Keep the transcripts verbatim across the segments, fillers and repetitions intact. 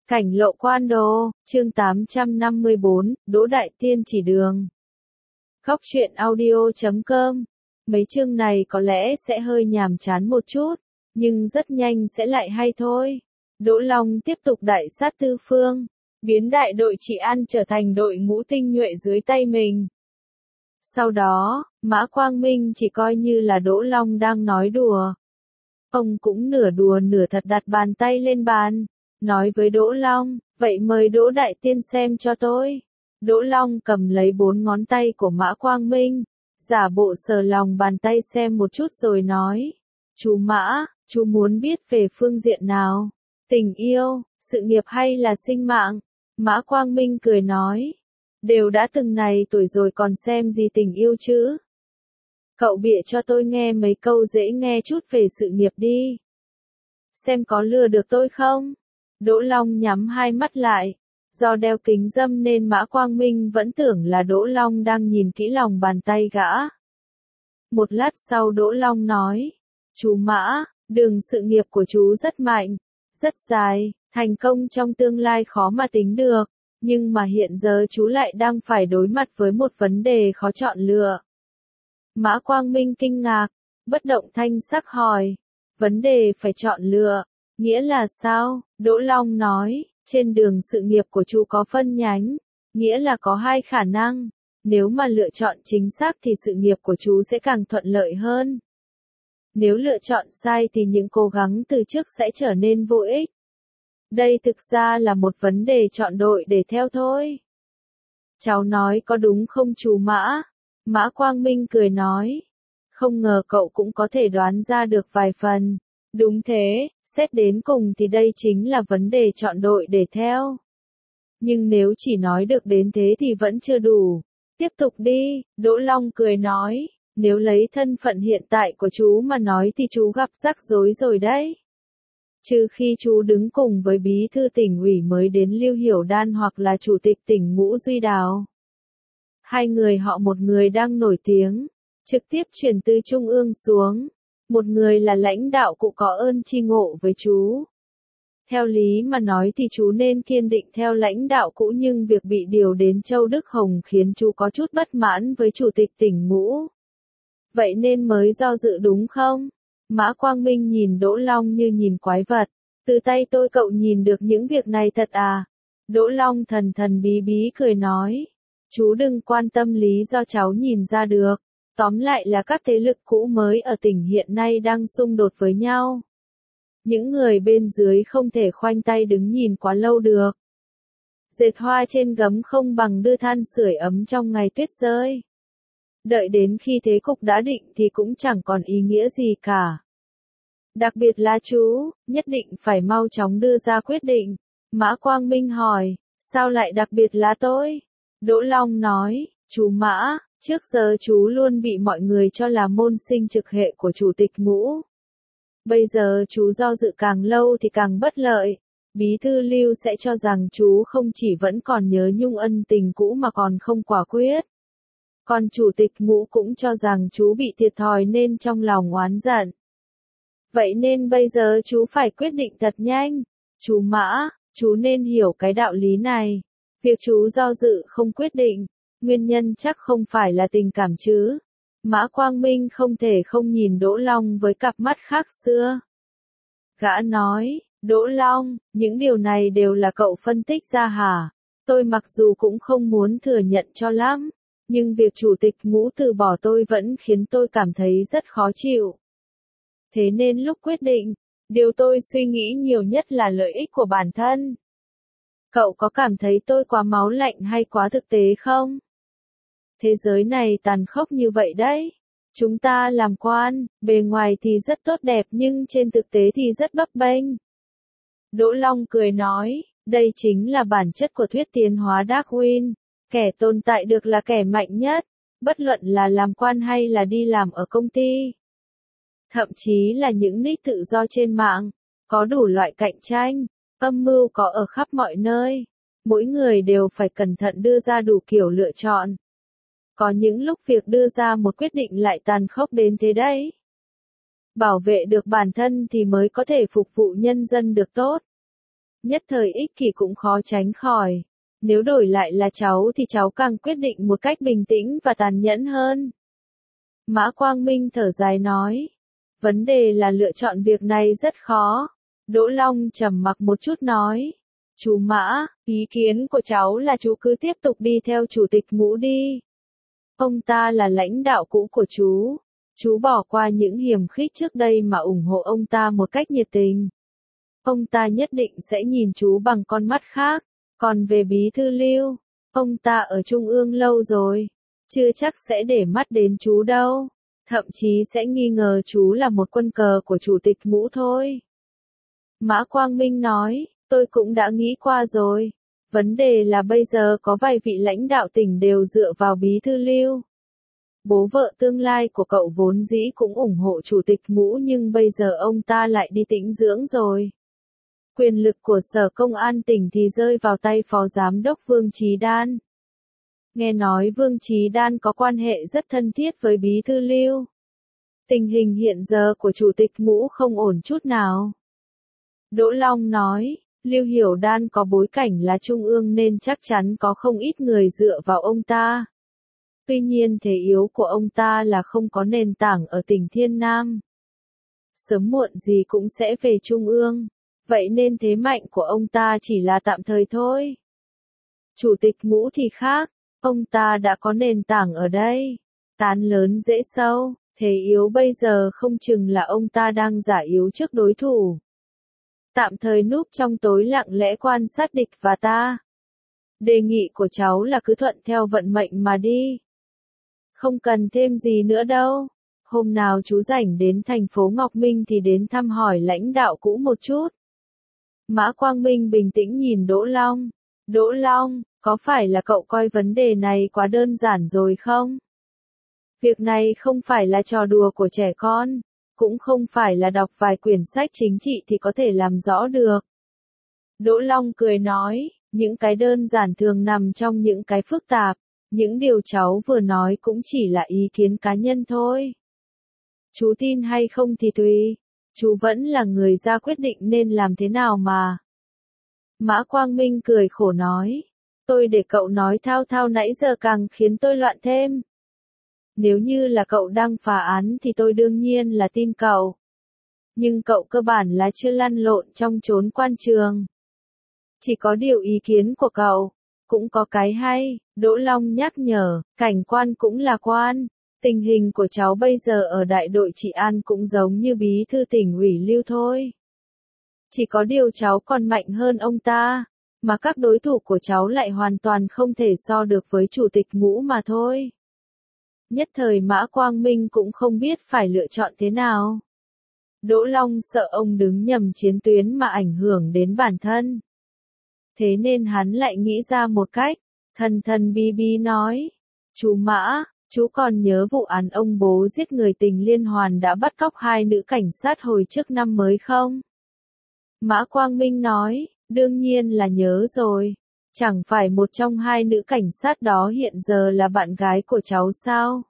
Cảnh lộ quan đồ, chương tám trăm năm mươi bốn, Đỗ Đại Tiên chỉ đường. Góc truyện audio chấm com. Mấy chương này có lẽ sẽ hơi nhàm chán một chút, nhưng rất nhanh sẽ lại hay thôi. Đỗ Long tiếp tục đại sát tư phương, biến đại đội Trị An trở thành đội ngũ tinh nhuệ dưới tay mình. Sau đó, Mã Quang Minh chỉ coi như là Đỗ Long đang nói đùa. Ông cũng nửa đùa nửa thật đặt bàn tay lên bàn, nói với Đỗ Long, vậy mời Đỗ Đại Tiên xem cho tôi. Đỗ Long cầm lấy bốn ngón tay của Mã Quang Minh, giả bộ sờ lòng bàn tay xem một chút rồi nói, chú Mã, chú muốn biết về phương diện nào? Tình yêu, sự nghiệp hay là sinh mạng? Mã Quang Minh cười nói, đều đã từng này tuổi rồi còn xem gì tình yêu chứ? Cậu bịa cho tôi nghe mấy câu dễ nghe chút về sự nghiệp đi. Xem có lừa được tôi không? Đỗ Long nhắm hai mắt lại. Do đeo kính râm nên Mã Quang Minh vẫn tưởng là Đỗ Long đang nhìn kỹ lòng bàn tay gã. Một lát sau Đỗ Long nói, chú Mã, đường sự nghiệp của chú rất mạnh, rất dài, thành công trong tương lai khó mà tính được, nhưng mà hiện giờ chú lại đang phải đối mặt với một vấn đề khó chọn lựa. Mã Quang Minh kinh ngạc, bất động thanh sắc hỏi, vấn đề phải chọn lựa, nghĩa là sao? Đỗ Long nói, trên đường sự nghiệp của chú có phân nhánh, nghĩa là có hai khả năng, nếu mà lựa chọn chính xác thì sự nghiệp của chú sẽ càng thuận lợi hơn. Nếu lựa chọn sai thì những cố gắng từ trước sẽ trở nên vô ích. Đây thực ra là một vấn đề chọn đội để theo thôi. Cháu nói có đúng không chú Mã? Mã Quang Minh cười nói, không ngờ cậu cũng có thể đoán ra được vài phần. Đúng thế, xét đến cùng thì đây chính là vấn đề chọn đội để theo. Nhưng nếu chỉ nói được đến thế thì vẫn chưa đủ. Tiếp tục đi, Đỗ Long cười nói, nếu lấy thân phận hiện tại của chú mà nói thì chú gặp rắc rối rồi đấy. Trừ khi chú đứng cùng với bí thư tỉnh ủy mới đến Lưu Hiểu Đan hoặc là chủ tịch tỉnh Ngũ Duy Đào. Hai người họ một người đang nổi tiếng, trực tiếp truyền từ trung ương xuống. Một người là lãnh đạo cụ có ơn tri ngộ với chú. Theo lý mà nói thì chú nên kiên định theo lãnh đạo cũ, nhưng việc bị điều đến Châu Đức Hồng khiến chú có chút bất mãn với chủ tịch tỉnh Ngũ. Vậy nên mới do dự đúng không? Mã Quang Minh nhìn Đỗ Long như nhìn quái vật. Từ tay tôi cậu nhìn được những việc này thật à? Đỗ Long thần thần bí bí cười nói. Chú đừng quan tâm lý do cháu nhìn ra được. Tóm lại là các thế lực cũ mới ở tỉnh hiện nay đang xung đột với nhau. Những người bên dưới không thể khoanh tay đứng nhìn quá lâu được. Dệt hoa trên gấm không bằng đưa than sưởi ấm trong ngày tuyết rơi. Đợi đến khi thế cục đã định thì cũng chẳng còn ý nghĩa gì cả. Đặc biệt là chú, nhất định phải mau chóng đưa ra quyết định. Mã Quang Minh hỏi, sao lại đặc biệt là tôi? Đỗ Long nói, chú Mã, trước giờ chú luôn bị mọi người cho là môn sinh trực hệ của chủ tịch Ngũ. Bây giờ chú do dự càng lâu thì càng bất lợi. Bí thư Lưu sẽ cho rằng chú không chỉ vẫn còn nhớ nhung ân tình cũ mà còn không quả quyết. Còn chủ tịch Ngũ cũng cho rằng chú bị thiệt thòi nên trong lòng oán giận. Vậy nên bây giờ chú phải quyết định thật nhanh. Chú Mã, chú nên hiểu cái đạo lý này. Việc chú do dự không quyết định, nguyên nhân chắc không phải là tình cảm chứ. Mã Quang Minh không thể không nhìn Đỗ Long với cặp mắt khác xưa. Gã nói, Đỗ Long, những điều này đều là cậu phân tích ra hả? Tôi mặc dù cũng không muốn thừa nhận cho lắm, nhưng việc chủ tịch Ngũ từ bỏ tôi vẫn khiến tôi cảm thấy rất khó chịu. Thế nên lúc quyết định, điều tôi suy nghĩ nhiều nhất là lợi ích của bản thân. Cậu có cảm thấy tôi quá máu lạnh hay quá thực tế không? Thế giới này tàn khốc như vậy đấy. Chúng ta làm quan, bề ngoài thì rất tốt đẹp nhưng trên thực tế thì rất bấp bênh. Đỗ Long cười nói, đây chính là bản chất của thuyết tiến hóa Darwin. Kẻ tồn tại được là kẻ mạnh nhất, bất luận là làm quan hay là đi làm ở công ty. Thậm chí là những nick tự do trên mạng, có đủ loại cạnh tranh, âm mưu có ở khắp mọi nơi. Mỗi người đều phải cẩn thận đưa ra đủ kiểu lựa chọn. Có những lúc việc đưa ra một quyết định lại tàn khốc đến thế đấy. Bảo vệ được bản thân thì mới có thể phục vụ nhân dân được tốt. Nhất thời ích kỷ cũng khó tránh khỏi. Nếu đổi lại là cháu thì cháu càng quyết định một cách bình tĩnh và tàn nhẫn hơn. Mã Quang Minh thở dài nói. Vấn đề là lựa chọn việc này rất khó. Đỗ Long trầm mặc một chút nói. Chú Mã, ý kiến của cháu là chú cứ tiếp tục đi theo chủ tịch Ngũ đi. Ông ta là lãnh đạo cũ của chú. Chú bỏ qua những hiềm khích trước đây mà ủng hộ ông ta một cách nhiệt tình. Ông ta nhất định sẽ nhìn chú bằng con mắt khác. Còn về Bí thư Lưu, ông ta ở Trung ương lâu rồi. Chưa chắc sẽ để mắt đến chú đâu. Thậm chí sẽ nghi ngờ chú là một quân cờ của chủ tịch Ngũ thôi. Mã Quang Minh nói, tôi cũng đã nghĩ qua rồi. Vấn đề là bây giờ có vài vị lãnh đạo tỉnh đều dựa vào Bí thư Lưu. Bố vợ tương lai của cậu vốn dĩ cũng ủng hộ chủ tịch Ngũ nhưng bây giờ ông ta lại đi tĩnh dưỡng rồi. Quyền lực của Sở Công an tỉnh thì rơi vào tay Phó Giám đốc Vương Chí Đan. Nghe nói Vương Chí Đan có quan hệ rất thân thiết với Bí thư Lưu. Tình hình hiện giờ của chủ tịch Ngũ không ổn chút nào. Đỗ Long nói, Lưu Hiểu Đan có bối cảnh là trung ương nên chắc chắn có không ít người dựa vào ông ta. Tuy nhiên thế yếu của ông ta là không có nền tảng ở tỉnh Thiên Nam. Sớm muộn gì cũng sẽ về trung ương. Vậy nên thế mạnh của ông ta chỉ là tạm thời thôi. Chủ tịch Ngũ thì khác, ông ta đã có nền tảng ở đây. Tán lớn dễ sâu, thế yếu bây giờ không chừng là ông ta đang giả yếu trước đối thủ. Tạm thời núp trong tối lặng lẽ quan sát địch và ta. Đề nghị của cháu là cứ thuận theo vận mệnh mà đi. Không cần thêm gì nữa đâu. Hôm nào chú rảnh đến thành phố Ngọc Minh thì đến thăm hỏi lãnh đạo cũ một chút. Mã Quang Minh bình tĩnh nhìn Đỗ Long. Đỗ Long, có phải là cậu coi vấn đề này quá đơn giản rồi không? Việc này không phải là trò đùa của trẻ con, cũng không phải là đọc vài quyển sách chính trị thì có thể làm rõ được. Đỗ Long cười nói, những cái đơn giản thường nằm trong những cái phức tạp, những điều cháu vừa nói cũng chỉ là ý kiến cá nhân thôi. Chú tin hay không thì tùy. Chú vẫn là người ra quyết định nên làm thế nào mà. Mã Quang Minh cười khổ nói. Tôi để cậu nói thao thao nãy giờ càng khiến tôi loạn thêm. Nếu như là cậu đang phá án thì tôi đương nhiên là tin cậu. Nhưng cậu cơ bản là chưa lăn lộn trong chốn quan trường. Chỉ có điều ý kiến của cậu, cũng có cái hay. Đỗ Long nhắc nhở, cảnh quan cũng là quan. Tình hình của cháu bây giờ ở đại đội trị an cũng giống như bí thư tỉnh ủy Lưu thôi. Chỉ có điều cháu còn mạnh hơn ông ta, mà các đối thủ của cháu lại hoàn toàn không thể so được với chủ tịch Ngũ mà thôi. Nhất thời Mã Quang Minh cũng không biết phải lựa chọn thế nào. Đỗ Long sợ ông đứng nhầm chiến tuyến mà ảnh hưởng đến bản thân. Thế nên hắn lại nghĩ ra một cách, thần thần bí bí nói, chú Mã, chú còn nhớ vụ án ông bố giết người tình liên hoàn đã bắt cóc hai nữ cảnh sát hồi trước năm mới không? Mã Quang Minh nói, đương nhiên là nhớ rồi. Chẳng phải một trong hai nữ cảnh sát đó hiện giờ là bạn gái của cháu sao?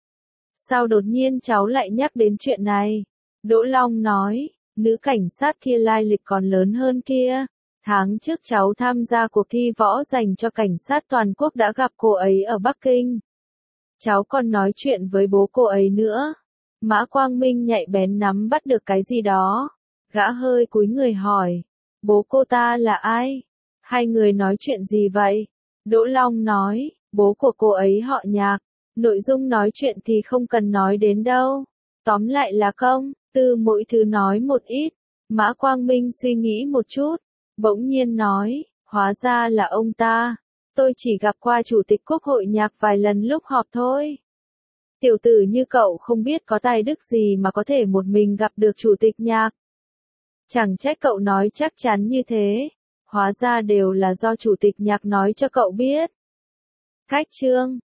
Sao đột nhiên cháu lại nhắc đến chuyện này? Đỗ Long nói, nữ cảnh sát kia lai lịch còn lớn hơn kia. Tháng trước cháu tham gia cuộc thi võ dành cho cảnh sát toàn quốc đã gặp cô ấy ở Bắc Kinh. Cháu còn nói chuyện với bố cô ấy nữa. Mã Quang Minh nhạy bén nắm bắt được cái gì đó. Gã hơi cúi người hỏi. Bố cô ta là ai? Hai người nói chuyện gì vậy? Đỗ Long nói, bố của cô ấy họ Nhạc. Nội dung nói chuyện thì không cần nói đến đâu. Tóm lại là công, tư mỗi thứ nói một ít. Mã Quang Minh suy nghĩ một chút. Bỗng nhiên nói, hóa ra là ông ta. Tôi chỉ gặp qua chủ tịch Quốc hội Nhạc vài lần lúc họp thôi. Tiểu tử như cậu không biết có tài đức gì mà có thể một mình gặp được chủ tịch Nhạc. Chẳng trách cậu nói chắc chắn như thế. Hóa ra đều là do chủ tịch Nhạc nói cho cậu biết. Cách chương